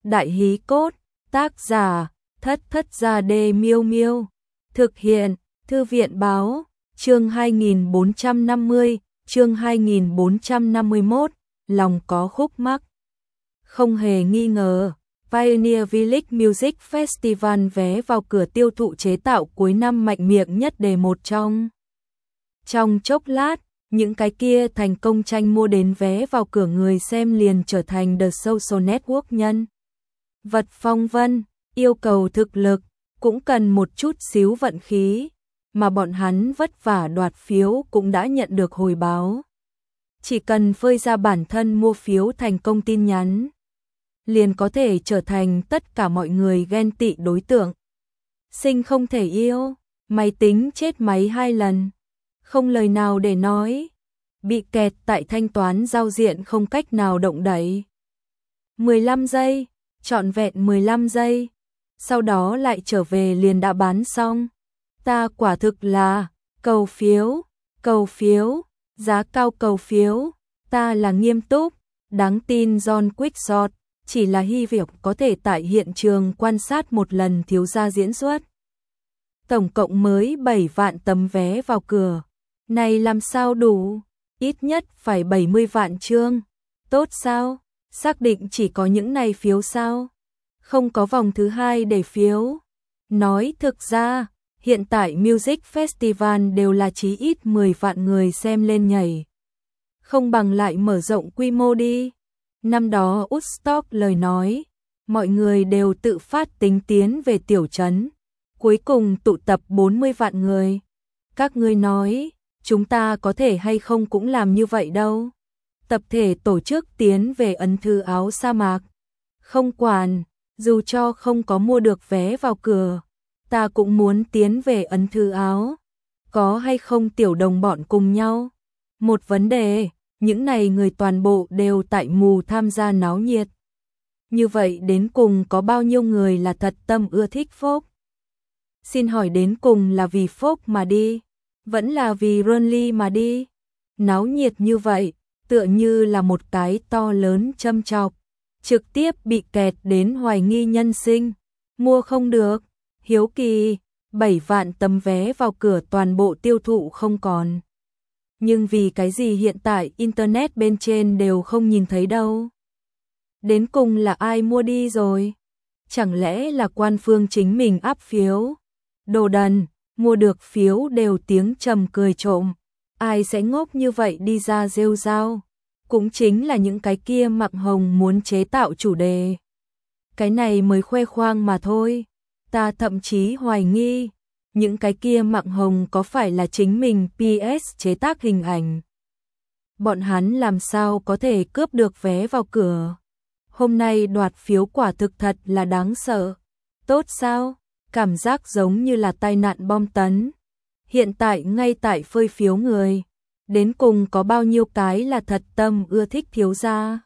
Đại hí cốt, tác giả, Thất Thất Gia Đê Miêu Miêu. Thực hiện, Thư viện báo, chương 2450, chương 2451, lòng có khúc mắc. Không hề nghi ngờ, Pioneer Village Music Festival vé vào cửa tiêu thụ chế tạo cuối năm mạnh miệng nhất đề một trong. Trong chốc lát, những cái kia thành công tranh mua đến vé vào cửa người xem liền trở thành The Social Network nhân vật phong vân, yêu cầu thực lực, cũng cần một chút xíu vận khí, mà bọn hắn vất vả đoạt phiếu cũng đã nhận được hồi báo. Chỉ cần phơi ra bản thân mua phiếu thành công tin nhắn, liền có thể trở thành tất cả mọi người ghen tị đối tượng. Sinh không thể yêu, máy tính chết máy 2 lần, không lời nào để nói, bị kẹt tại thanh toán giao diện không cách nào động đậy. 15 giây, trọn vẹn 15 giây, sau đó lại trở về liền đã bán xong. Ta quả thực là cầu phiếu, giá cao cầu phiếu, ta là nghiêm túc, đáng tin John Quickshot, chỉ là hy vọng có thể tại hiện trường quan sát một lần thiếu gia diễn xuất. Tổng cộng mới 7 vạn tấm vé vào cửa, này làm sao đủ, ít nhất phải 70 vạn chương, tốt sao, xác định chỉ có những này phiếu sao, không có vòng thứ hai để phiếu. Nói thực ra, hiện tại Music Festival đều là chí ít 10 vạn người xem lên nhảy. Không bằng lại mở rộng quy mô đi. Năm đó Woodstock lời nói, mọi người đều tự phát tính tiến về tiểu trấn, cuối cùng tụ tập 40 vạn người. Các ngươi nói, chúng ta có thể hay không cũng làm như vậy đâu. Tập thể tổ chức tiến về ấn thư áo sa mạc. Không quản, dù cho không có mua được vé vào cửa, ta cũng muốn tiến về ấn thư áo. Có hay không tiểu đồng bọn cùng nhau? Một vấn đề, những này người toàn bộ đều tại mù tham gia náo nhiệt. Như vậy đến cùng có bao nhiêu người là thật tâm ưa thích folk? Xin hỏi đến cùng là vì folk mà đi, vẫn là vì Runly mà đi? Náo nhiệt như vậy, tựa như là một cái to lớn châm chọc, trực tiếp bị kẹt đến hoài nghi nhân sinh, mua không được, hiếu kỳ, 7 vạn tấm vé vào cửa toàn bộ tiêu thụ không còn. Nhưng vì cái gì hiện tại internet bên trên đều không nhìn thấy đâu? Đến cùng là ai mua đi rồi? Chẳng lẽ là quan phương chính mình áp phiếu? Đồ đần, mua được phiếu đều tiếng trầm cười trộm. Ai sẽ ngốc như vậy đi ra rêu rao? Cũng chính là những cái kia mặc hồng muốn chế tạo chủ đề. Cái này mới khoe khoang mà thôi. Ta thậm chí hoài nghi, những cái kia mặc hồng có phải là chính mình PS chế tác hình ảnh. Bọn hắn làm sao có thể cướp được vé vào cửa? Hôm nay đoạt phiếu quả thực thật là đáng sợ. Tốt sao? Cảm giác giống như là tai nạn bom tấn. Hiện tại ngay tại phơi phiếu người, đến cùng có bao nhiêu cái là thật tâm ưa thích thiếu gia?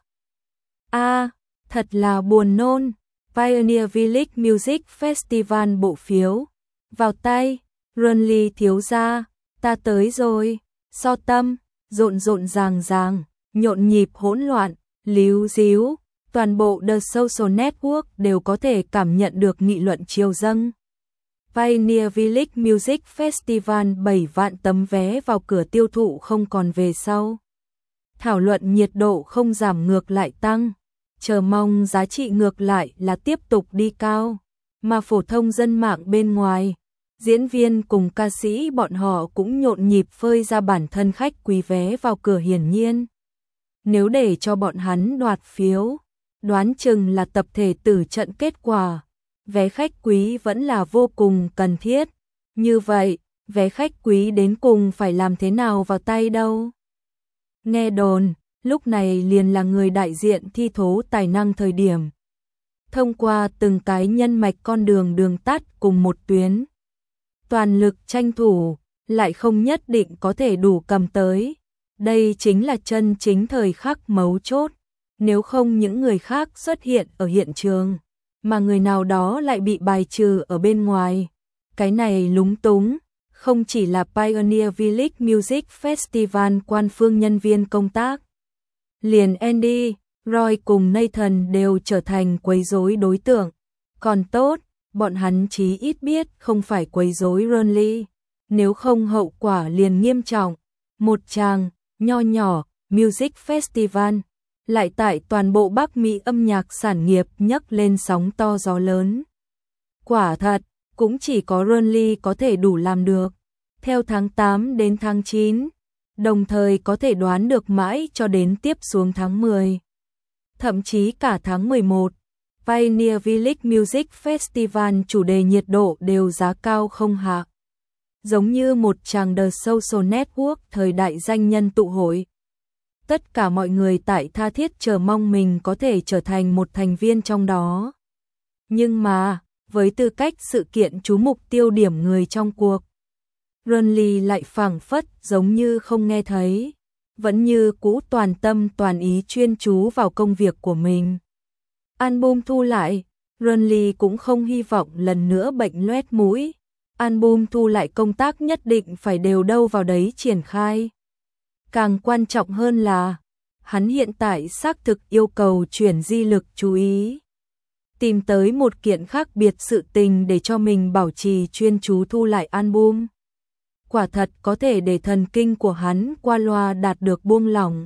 Thật là buồn nôn. Pioneer Village Music Festival bộ phiếu vào tay, Runly thiếu gia, ta tới rồi. So tâm, rộn rộn ràng ràng, nhộn nhịp hỗn loạn, líu díu, toàn bộ The Social Network đều có thể cảm nhận được nghị luận triều dâng. Pioneer Village Music Festival 7 vạn tấm vé vào cửa tiêu thụ không còn về sau. Thảo luận nhiệt độ không giảm ngược lại tăng, chờ mong giá trị ngược lại là tiếp tục đi cao, mà phổ thông dân mạng bên ngoài, diễn viên cùng ca sĩ bọn họ cũng nhộn nhịp phơi ra bản thân khách quý vé vào cửa hiển nhiên. Nếu để cho bọn hắn đoạt phiếu, đoán chừng là tập thể tử trận kết quả, vé khách quý vẫn là vô cùng cần thiết. Như vậy, vé khách quý đến cùng phải làm thế nào vào tay đâu? Nghe đồn, lúc này liền là người đại diện thi thố tài năng thời điểm. Thông qua từng cái nhân mạch con đường tắt cùng một tuyến. Toàn lực tranh thủ, lại không nhất định có thể đủ cầm tới. Đây chính là chân chính thời khắc mấu chốt. Nếu không những người khác xuất hiện ở hiện trường, mà người nào đó lại bị bài trừ ở bên ngoài. Cái này lúng túng, không chỉ là Pioneer Village Music Festival quan phương nhân viên công tác. Liền Andy, Roy cùng Nathan đều trở thành quấy rối đối tượng. Còn tốt, bọn hắn chí ít biết không phải quấy rối Ronly, nếu không hậu quả liền nghiêm trọng. Một tràng nho nhỏ Music Festival lại tại toàn bộ Bắc Mỹ âm nhạc sản nghiệp nhấc lên sóng to gió lớn. Quả thật, cũng chỉ có Ronly có thể đủ làm được. Theo tháng 8 đến tháng 9, đồng thời có thể đoán được mãi cho đến tiếp xuống tháng 10. Thậm chí cả tháng 11, Pioneer Village Music Festival chủ đề nhiệt độ đều giá cao không hạ. Giống như một tràng The Social Network thời đại danh nhân tụ hội. Tất cả mọi người tại tha thiết chờ mong mình có thể trở thành một thành viên trong đó. Nhưng mà, với tư cách sự kiện chú mục tiêu điểm người trong cuộc, Ronly lại phảng phất giống như không nghe thấy, vẫn như cũ toàn tâm toàn ý chuyên chú vào công việc của mình. Album thu lại, Ronly cũng không hy vọng lần nữa bệnh loét mũi. Album thu lại công tác nhất định phải đều đâu vào đấy triển khai. Càng quan trọng hơn là, hắn hiện tại xác thực yêu cầu chuyển di lực chú ý. Tìm tới một kiện khác biệt sự tình để cho mình bảo trì chuyên chú thu lại album. Quả thật có thể để thần kinh của hắn qua loa đạt được buông lỏng.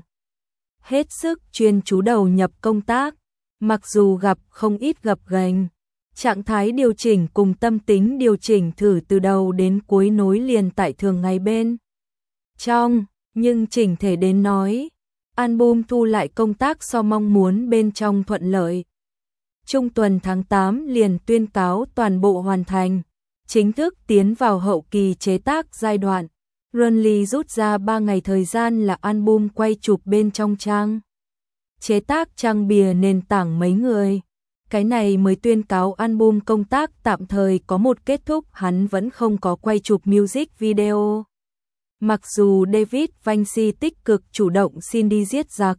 Hết sức chuyên chú đầu nhập công tác, mặc dù gặp không ít gập ghềnh, trạng thái điều chỉnh cùng tâm tính điều chỉnh thử từ đầu đến cuối nối liền tại thường ngày bên trong, nhưng chỉnh thể đến nói, album thu lại công tác so mong muốn bên trong thuận lợi. Trung tuần tháng 8 liền tuyên cáo toàn bộ hoàn thành, chính thức tiến vào hậu kỳ chế tác giai đoạn. Ronly rút ra 3 ngày thời gian là album quay chụp bên trong trang. Chế tác trang bìa nền tảng mấy người. Cái này mới tuyên cáo album công tác tạm thời có một kết thúc, hắn vẫn không có quay chụp music video. Mặc dù David Vinci tích cực chủ động xin đi giết giặc,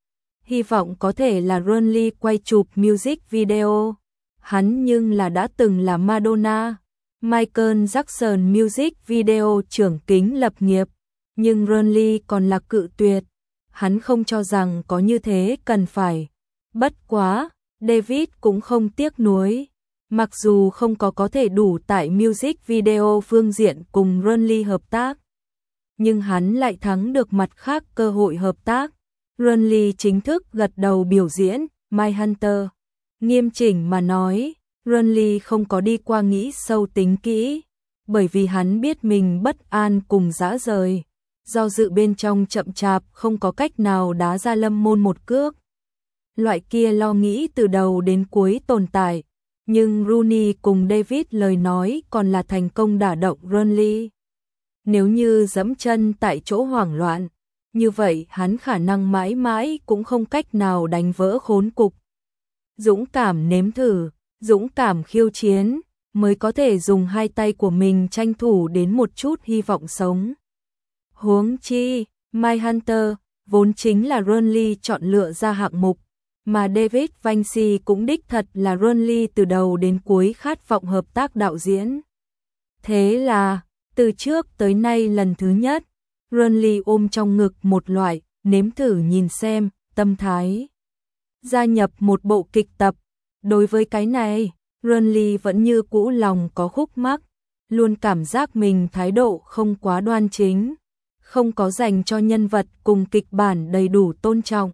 hy vọng có thể là Ronly quay chụp music video. Hắn nhưng là đã từng là Madonna, Michael Jackson music video trưởng kính lập nghiệp, nhưng Ronly còn là cự tuyệt. Hắn không cho rằng có như thế cần phải. Bất quá, David cũng không tiếc nuối. Mặc dù không có thể đủ tại music video phương diện cùng Ronly hợp tác, nhưng hắn lại thắng được mặt khác cơ hội hợp tác. Ronly chính thức gật đầu biểu diễn My Hunter. Nghiêm chỉnh mà nói, Ronly không có đi qua nghĩ sâu tính kỹ, bởi vì hắn biết mình bất an cùng dã rời, do dự bên trong chậm chạp không có cách nào đá ra Lâm Môn một cước. Loại kia lo nghĩ từ đầu đến cuối tồn tại, nhưng Rooney cùng David lời nói còn là thành công đả động Ronly. Nếu như giẫm chân tại chỗ hoảng loạn, như vậy hắn khả năng mãi mãi cũng không cách nào đánh vỡ khốn cục. Dũng cảm nếm thử, dũng cảm khiêu chiến, mới có thể dùng hai tay của mình tranh thủ đến một chút hy vọng sống. Huống chi, My Hunter vốn chính là Ronly chọn lựa ra hạng mục, mà David Vinci cũng đích thật là Ronly từ đầu đến cuối khát vọng hợp tác đạo diễn. Thế là, từ trước tới nay lần thứ nhất, Ronly ôm trong ngực một loại nếm thử nhìn xem tâm thái. Gia nhập một bộ kịch tập. Đối với cái này, Ronly vẫn như cũ lòng có khúc mắc, luôn cảm giác mình thái độ không quá đoan chính, không có dành cho nhân vật cùng kịch bản đầy đủ tôn trọng.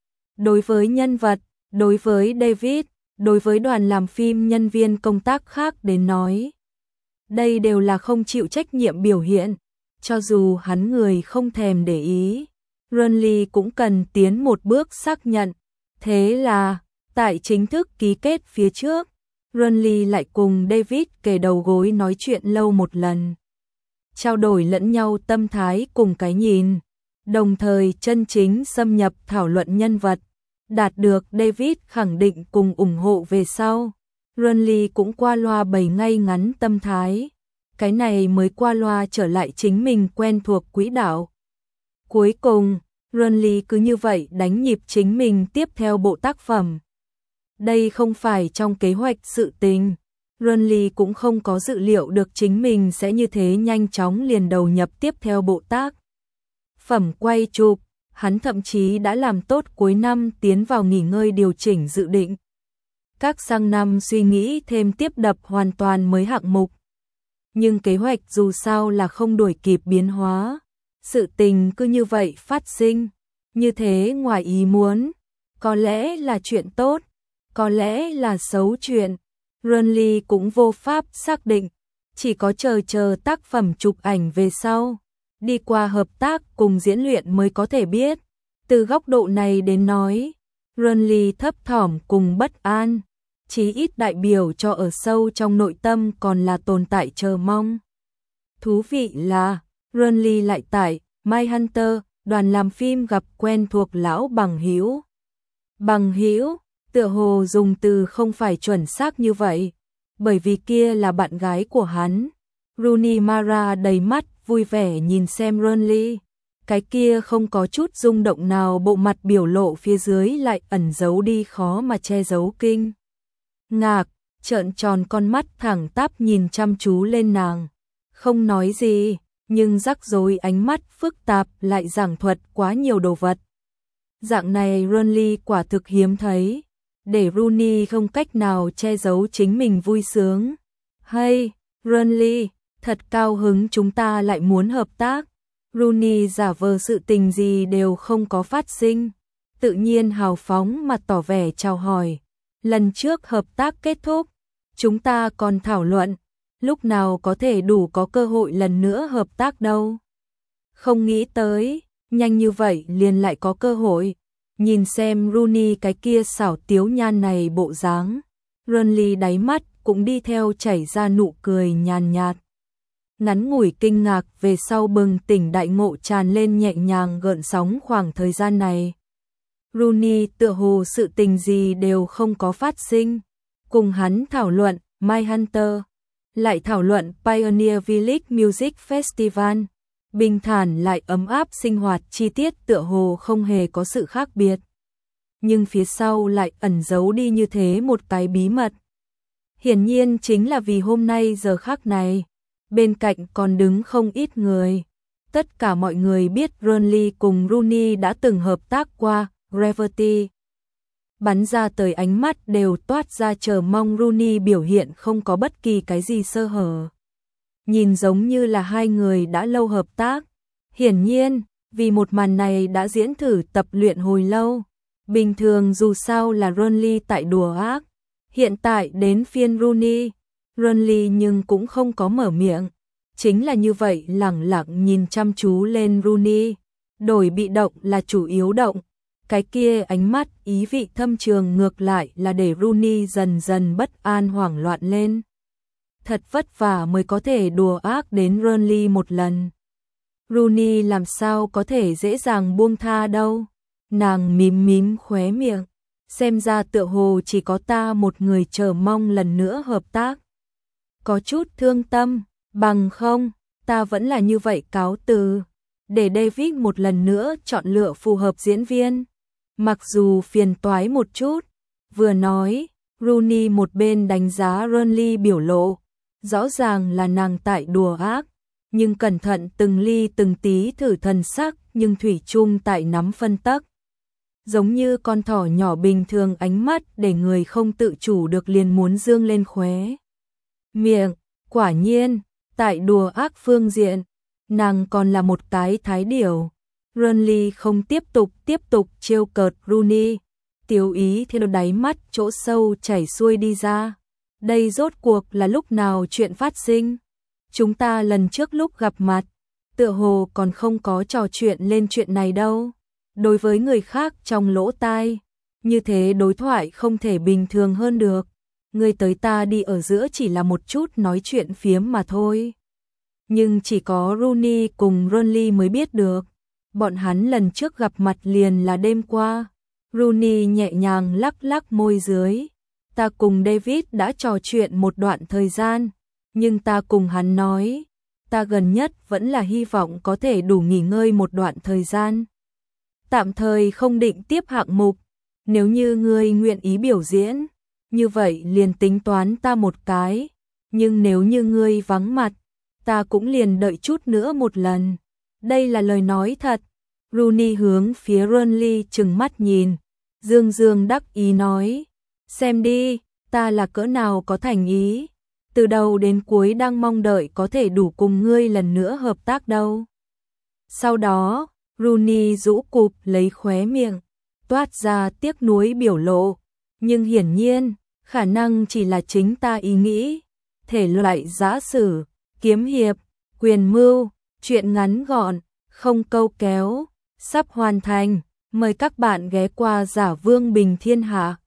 Đối với nhân vật, đối với David, đối với đoàn làm phim nhân viên công tác khác đến nói, đây đều là không chịu trách nhiệm biểu hiện, cho dù hắn người không thèm để ý, Ronly cũng cần tiến một bước xác nhận. Thế là, tại chính thức ký kết phía trước, Ronly lại cùng David kề đầu gối nói chuyện lâu một lần. Trao đổi lẫn nhau tâm thái cùng cái nhìn, đồng thời chân chính xâm nhập thảo luận nhân vật, đạt được David khẳng định cùng ủng hộ về sau. Ronly cũng qua loa bày ngay ngắn tâm thái, cái này mới qua loa trở lại chính mình quen thuộc quỹ đạo. Cuối cùng, Ronly cứ như vậy đánh nhịp chính mình tiếp theo bộ tác phẩm. Đây không phải trong kế hoạch sự tình, Ronly cũng không có dự liệu được chính mình sẽ như thế nhanh chóng liền đầu nhập tiếp theo bộ tác phẩm quay chụp. hắn thậm chí đã làm tốt cuối năm tiến vào nghỉ ngơi điều chỉnh dự định. Các sang năm suy nghĩ thêm tiếp đập hoàn toàn mới hạng mục. Nhưng kế hoạch dù sao là không đuổi kịp biến hóa. Sự tình cứ như vậy phát sinh. Như thế ngoài ý muốn. Có lẽ là chuyện tốt. Có lẽ là xấu chuyện. Renly cũng vô pháp xác định. Chỉ có chờ tác phẩm chụp ảnh về sau. Đi qua hợp tác cùng diễn luyện mới có thể biết. Từ góc độ này đến nói. Renly thấp thỏm cùng bất an. Chí ít đại biểu cho ở sâu trong nội tâm còn là tồn tại chờ mong. Thú vị là, Renly lại tại Mindhunter, đoàn làm phim gặp quen thuộc lão bằng hữu. Bằng hữu, tựa hồ dùng từ không phải chuẩn xác như vậy, bởi vì kia là bạn gái của hắn. Rooney Mara đầy mắt vui vẻ nhìn xem Renly. Cái kia không có chút rung động nào, bộ mặt biểu lộ phía dưới lại ẩn giấu đi khó mà che giấu kinh ngạc, trợn tròn con mắt thẳng tắp nhìn chăm chú lên nàng. Không nói gì, nhưng rắc rối ánh mắt phức tạp lại giảng thuật quá nhiều đồ vật. Dạng này Renly quả thực hiếm thấy, để Rooney không cách nào che giấu chính mình vui sướng. Hay, Renly, thật cao hứng chúng ta lại muốn hợp tác. Rooney giả vờ sự tình gì đều không có phát sinh, tự nhiên hào phóng mà tỏ vẻ chào hỏi. Lần trước hợp tác kết thúc, chúng ta còn thảo luận, lúc nào có thể đủ có cơ hội lần nữa hợp tác đâu. Không nghĩ tới, nhanh như vậy liền lại có cơ hội. Nhìn xem Rooney cái kia xảo tiếu nhan này bộ dáng, Renly đáy mắt cũng đi theo chảy ra nụ cười nhàn nhạt. Ngắn ngủi kinh ngạc về sau bừng tỉnh đại ngộ tràn lên nhẹ nhàng gợn sóng khoảng thời gian này. Rooney tựa hồ sự tình gì đều không có phát sinh. Cùng hắn thảo luận Mindhunter, lại thảo luận Pioneer Village Music Festival. Bình thản lại ấm áp sinh hoạt, chi tiết tựa hồ không hề có sự khác biệt. Nhưng phía sau lại ẩn giấu đi như thế một cái bí mật. Hiển nhiên chính là vì hôm nay giờ khắc này, bên cạnh còn đứng không ít người. Tất cả mọi người biết Renly cùng Rooney đã từng hợp tác qua. Gravity bắn ra tới ánh mắt đều toát ra chờ mong. Rooney biểu hiện không có bất kỳ cái gì sơ hở, nhìn giống như là hai người đã lâu hợp tác. Hiển nhiên, vì một màn này đã diễn thử tập luyện hồi lâu. Bình thường dù sao là Renly tại đùa ác, hiện tại đến phiên Rooney. Renly nhưng cũng không có mở miệng, chính là như vậy lẳng lặng nhìn chăm chú lên Rooney, đổi bị động là chủ yếu động. Cái kia ánh mắt ý vị thâm trường ngược lại là để Rooney dần dần bất an hoảng loạn lên. Thật vất vả mới có thể đùa ác đến Renly một lần. Rooney làm sao có thể dễ dàng buông tha đâu. Nàng mím mím khóe miệng. Xem ra tựa hồ chỉ có ta một người chờ mong lần nữa hợp tác. Có chút thương tâm, bằng không, ta vẫn là như vậy cáo từ. Để David một lần nữa chọn lựa phù hợp diễn viên. Mặc dù phiền toái một chút, vừa nói, Rooney một bên đánh giá Renly biểu lộ. Rõ ràng là nàng tại đùa ác, nhưng cẩn thận từng ly từng tí thử thần sắc, nhưng thủy chung tại nắm phân tắc. Giống như con thỏ nhỏ bình thường, ánh mắt để người không tự chủ được liền muốn dương lên khóe miệng. Quả nhiên, tại đùa ác phương diện, nàng còn là một cái thái điểu. Renly không tiếp tục trêu cợt Rooney, tiểu ý theo đáy mắt chỗ sâu chảy xuôi đi ra. Đây rốt cuộc là lúc nào chuyện phát sinh? Chúng ta lần trước lúc gặp mặt, tựa hồ còn không có trò chuyện lên chuyện này đâu. Đối với người khác trong lỗ tai, như thế đối thoại không thể bình thường hơn được. Người tới ta đi ở giữa chỉ là một chút nói chuyện phiếm mà thôi. Nhưng chỉ có Rooney cùng Renly mới biết được. Bọn hắn lần trước gặp mặt liền là đêm qua. Rooney nhẹ nhàng lắc lắc môi dưới. Ta cùng David đã trò chuyện một đoạn thời gian, nhưng ta cùng hắn nói, ta gần nhất vẫn là hy vọng có thể đủ nghỉ ngơi một đoạn thời gian. Tạm thời không định tiếp hạng mục, nếu như ngươi nguyện ý biểu diễn, như vậy liền tính toán ta một cái, nhưng nếu như ngươi vắng mặt, ta cũng liền đợi chút nữa một lần. Đây là lời nói thật. Rooney hướng phía Burnley trừng mắt nhìn, dương dương đắc ý nói, xem đi, ta là cỡ nào có thành ý, từ đầu đến cuối đang mong đợi có thể đủ cùng ngươi lần nữa hợp tác đâu. Sau đó, Rooney rũ cụp lấy khóe miệng, toát ra tiếc nuối biểu lộ, nhưng hiển nhiên, khả năng chỉ là chính ta ý nghĩ, thể loại giã sử, kiếm hiệp, quyền mưu, truyện ngắn gọn, không câu kéo, sắp hoàn thành, mời các bạn ghé qua Giả Vương Bình Thiên Hạ.